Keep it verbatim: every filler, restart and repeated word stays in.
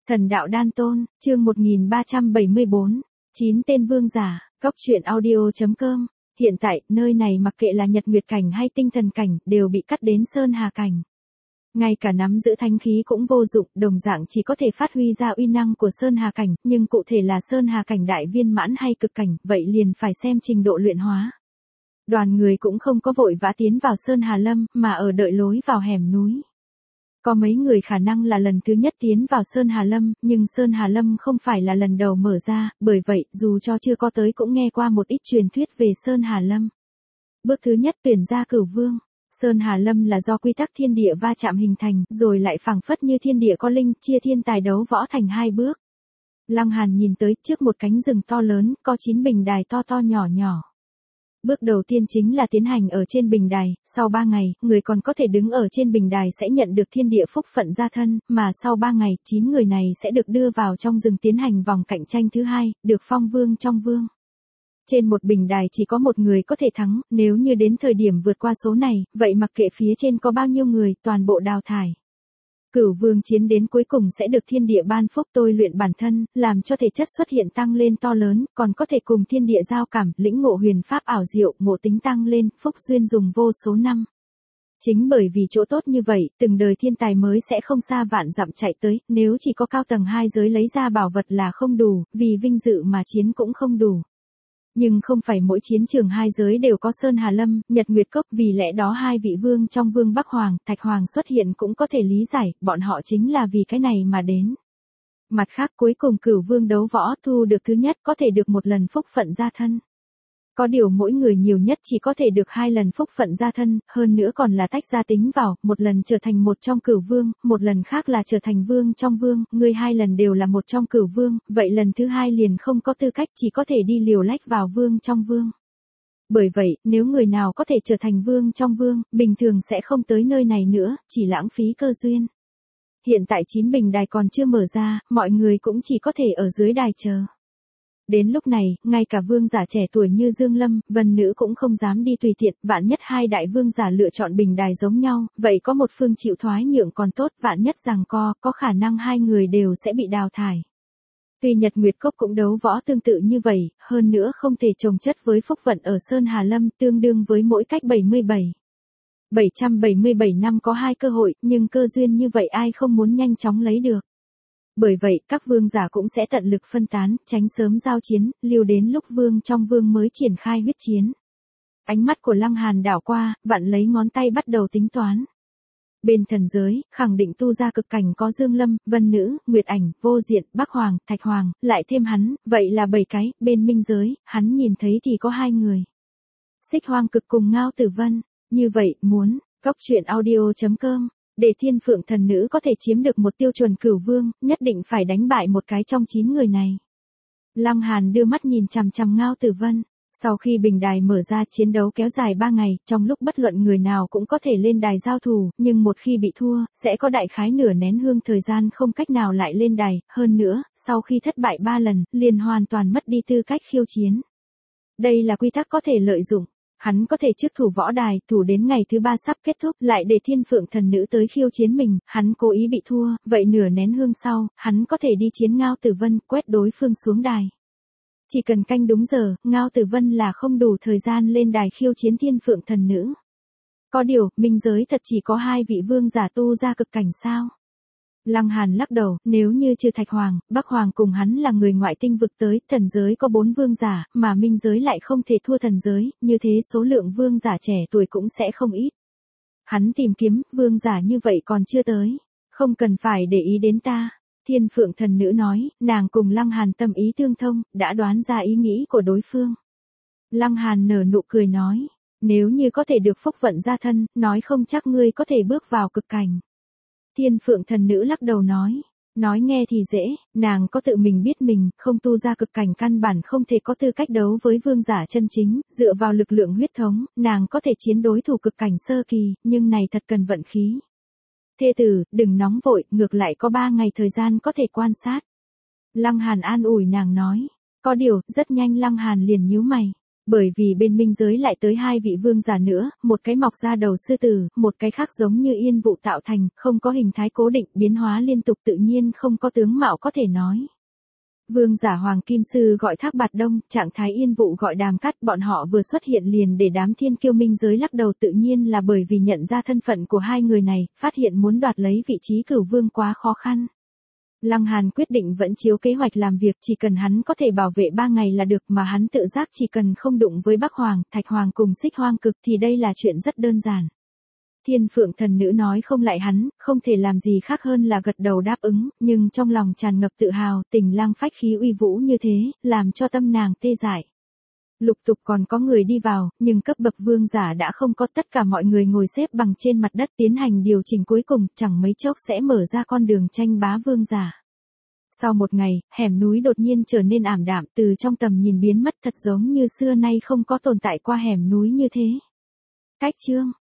Thần đạo đan tôn, chương một nghìn ba trăm bảy mươi bốn, chín tên vương giả, góc truyện audio.com. Hiện tại, nơi này mặc kệ là nhật nguyệt cảnh hay tinh thần cảnh, đều bị cắt đến sơn hà cảnh. Ngay cả nắm giữ thánh khí cũng vô dụng, đồng dạng chỉ có thể phát huy ra uy năng của sơn hà cảnh, nhưng cụ thể là sơn hà cảnh đại viên mãn hay cực cảnh, vậy liền phải xem trình độ luyện hóa. Đoàn người cũng không có vội vã tiến vào sơn hà lâm, mà ở đợi lối vào hẻm núi. Có mấy người khả năng là lần thứ nhất tiến vào Sơn Hà Lâm, nhưng Sơn Hà Lâm không phải là lần đầu mở ra, bởi vậy, dù cho chưa có tới cũng nghe qua một ít truyền thuyết về Sơn Hà Lâm. Bước thứ nhất tuyển ra cửu vương. Sơn Hà Lâm là do quy tắc thiên địa va chạm hình thành, rồi lại phảng phất như thiên địa có linh, chia thiên tài đấu võ thành hai bước. Lăng Hàn nhìn tới trước một cánh rừng to lớn, có chín bình đài to to nhỏ nhỏ. Bước đầu tiên chính là tiến hành ở trên bình đài, sau ba ngày, người còn có thể đứng ở trên bình đài sẽ nhận được thiên địa phúc phận gia thân, mà sau ba ngày, chín người này sẽ được đưa vào trong rừng tiến hành vòng cạnh tranh thứ hai, được phong vương trong vương. Trên một bình đài chỉ có một người có thể thắng, nếu như đến thời điểm vượt qua số này, vậy mặc kệ phía trên có bao nhiêu người, toàn bộ đào thải. Cửu vương chiến đến cuối cùng sẽ được thiên địa ban phúc tôi luyện bản thân, làm cho thể chất xuất hiện tăng lên to lớn, còn có thể cùng thiên địa giao cảm, lĩnh ngộ huyền pháp ảo diệu, ngộ tính tăng lên, phúc duyên dùng vô số năm. Chính bởi vì chỗ tốt như vậy, từng đời thiên tài mới sẽ không xa vạn dặm chạy tới, nếu chỉ có cao tầng hai giới lấy ra bảo vật là không đủ, vì vinh dự mà chiến cũng không đủ. Nhưng không phải mỗi chiến trường hai giới đều có Sơn Hà Lâm, Nhật Nguyệt Cốc, vì lẽ đó hai vị vương trong Vương Bắc Hoàng, Thạch Hoàng xuất hiện cũng có thể lý giải, bọn họ chính là vì cái này mà đến. Mặt khác cuối cùng cửu vương đấu võ thu được thứ nhất có thể được một lần phúc phận gia thân. Có điều mỗi người nhiều nhất chỉ có thể được hai lần phúc phận gia thân, hơn nữa còn là tách ra tính vào, một lần trở thành một trong cửu vương, một lần khác là trở thành vương trong vương, người hai lần đều là một trong cửu vương, vậy lần thứ hai liền không có tư cách chỉ có thể đi liều lách vào vương trong vương. Bởi vậy, nếu người nào có thể trở thành vương trong vương, bình thường sẽ không tới nơi này nữa, chỉ lãng phí cơ duyên. Hiện tại chín bình đài còn chưa mở ra, mọi người cũng chỉ có thể ở dưới đài chờ. Đến lúc này, ngay cả vương giả trẻ tuổi như Dương Lâm, Vân Nữ cũng không dám đi tùy tiện, vạn nhất hai đại vương giả lựa chọn bình đài giống nhau, vậy có một phương chịu thoái nhượng còn tốt, vạn nhất giằng co, có khả năng hai người đều sẽ bị đào thải. Tuy Nhật Nguyệt Cốc cũng đấu võ tương tự như vậy, hơn nữa không thể chồng chất với phúc vận ở Sơn Hà Lâm, tương đương với mỗi cách bảy mươi bảy. bảy trăm bảy mươi bảy năm có hai cơ hội, nhưng cơ duyên như vậy ai không muốn nhanh chóng lấy được. Bởi vậy, các vương giả cũng sẽ tận lực phân tán, tránh sớm giao chiến, lưu đến lúc vương trong vương mới triển khai huyết chiến. Ánh mắt của Lăng Hàn đảo qua, vặn lấy ngón tay bắt đầu tính toán. Bên thần giới, khẳng định tu ra cực cảnh có Dương Lâm, Vân Nữ, Nguyệt Ảnh, Vô Diện, Bắc Hoàng, Thạch Hoàng, lại thêm hắn, vậy là bảy cái, bên minh giới, hắn nhìn thấy thì có hai người. Xích Hoang Cực cùng Ngao Tử Vân, như vậy, muốn, góc truyện audio.com. Để thiên phượng thần nữ có thể chiếm được một tiêu chuẩn cửu vương, nhất định phải đánh bại một cái trong chín người này. Lăng Hàn đưa mắt nhìn chằm chằm Ngao Tử Vân. Sau khi bình đài mở ra chiến đấu kéo dài ba ngày, trong lúc bất luận người nào cũng có thể lên đài giao thủ, nhưng một khi bị thua, sẽ có đại khái nửa nén hương thời gian không cách nào lại lên đài, hơn nữa, sau khi thất bại ba lần, liền hoàn toàn mất đi tư cách khiêu chiến. Đây là quy tắc có thể lợi dụng. Hắn có thể trước thủ võ đài, thủ đến ngày thứ ba sắp kết thúc, lại để thiên phượng thần nữ tới khiêu chiến mình, hắn cố ý bị thua, vậy nửa nén hương sau, hắn có thể đi chiến Ngao Tử Vân, quét đối phương xuống đài. Chỉ cần canh đúng giờ, Ngao Tử Vân là không đủ thời gian lên đài khiêu chiến thiên phượng thần nữ. Có điều, minh giới thật chỉ có hai vị vương giả tu ra cực cảnh sao? Lăng Hàn lắc đầu, nếu như trừ Thạch Hoàng, Bắc Hoàng cùng hắn là người ngoại tinh vực tới, thần giới có bốn vương giả, mà minh giới lại không thể thua thần giới, như thế số lượng vương giả trẻ tuổi cũng sẽ không ít. Hắn tìm kiếm, vương giả như vậy còn chưa tới, không cần phải để ý đến ta. Thiên phượng thần nữ nói, nàng cùng Lăng Hàn tâm ý tương thông, đã đoán ra ý nghĩ của đối phương. Lăng Hàn nở nụ cười nói, nếu như có thể được phúc vận gia thân, nói không chắc ngươi có thể bước vào cực cảnh. Thiên phượng thần nữ lắc đầu nói, nói nghe thì dễ, nàng có tự mình biết mình, không tu ra cực cảnh căn bản không thể có tư cách đấu với vương giả chân chính, dựa vào lực lượng huyết thống, nàng có thể chiến đối thủ cực cảnh sơ kỳ, nhưng này thật cần vận khí. Thê tử, đừng nóng vội, ngược lại có ba ngày thời gian có thể quan sát. Lăng Hàn an ủi nàng nói, có điều, rất nhanh Lăng Hàn liền nhíu mày. Bởi vì bên minh giới lại tới hai vị vương giả nữa, một cái mọc ra đầu sư tử, một cái khác giống như yên vụ tạo thành, không có hình thái cố định, biến hóa liên tục tự nhiên không có tướng mạo có thể nói. Vương giả Hoàng Kim Sư gọi Thác Bạt Đông, trạng thái yên vụ gọi Đàm Cát, bọn họ vừa xuất hiện liền để đám thiên kiêu minh giới lắc đầu, tự nhiên là bởi vì nhận ra thân phận của hai người này, phát hiện muốn đoạt lấy vị trí cửu vương quá khó khăn. Lăng Hàn quyết định vẫn chiếu kế hoạch làm việc, chỉ cần hắn có thể bảo vệ ba ngày là được, mà hắn tự giác chỉ cần không đụng với Bắc Hoàng, Thạch Hoàng cùng Xích Hoang Cực thì đây là chuyện rất đơn giản. Thiên Phượng Thần Nữ nói không lại hắn, không thể làm gì khác hơn là gật đầu đáp ứng, nhưng trong lòng tràn ngập tự hào, Tình Lang phách khí uy vũ như thế, làm cho tâm nàng tê dại. Lục tục còn có người đi vào, nhưng cấp bậc vương giả đã không có, tất cả mọi người ngồi xếp bằng trên mặt đất tiến hành điều chỉnh cuối cùng, chẳng mấy chốc sẽ mở ra con đường tranh bá vương giả. Sau một ngày, hẻm núi đột nhiên trở nên ảm đạm, từ trong tầm nhìn biến mất, thật giống như xưa nay không có tồn tại qua hẻm núi như thế. Cách chương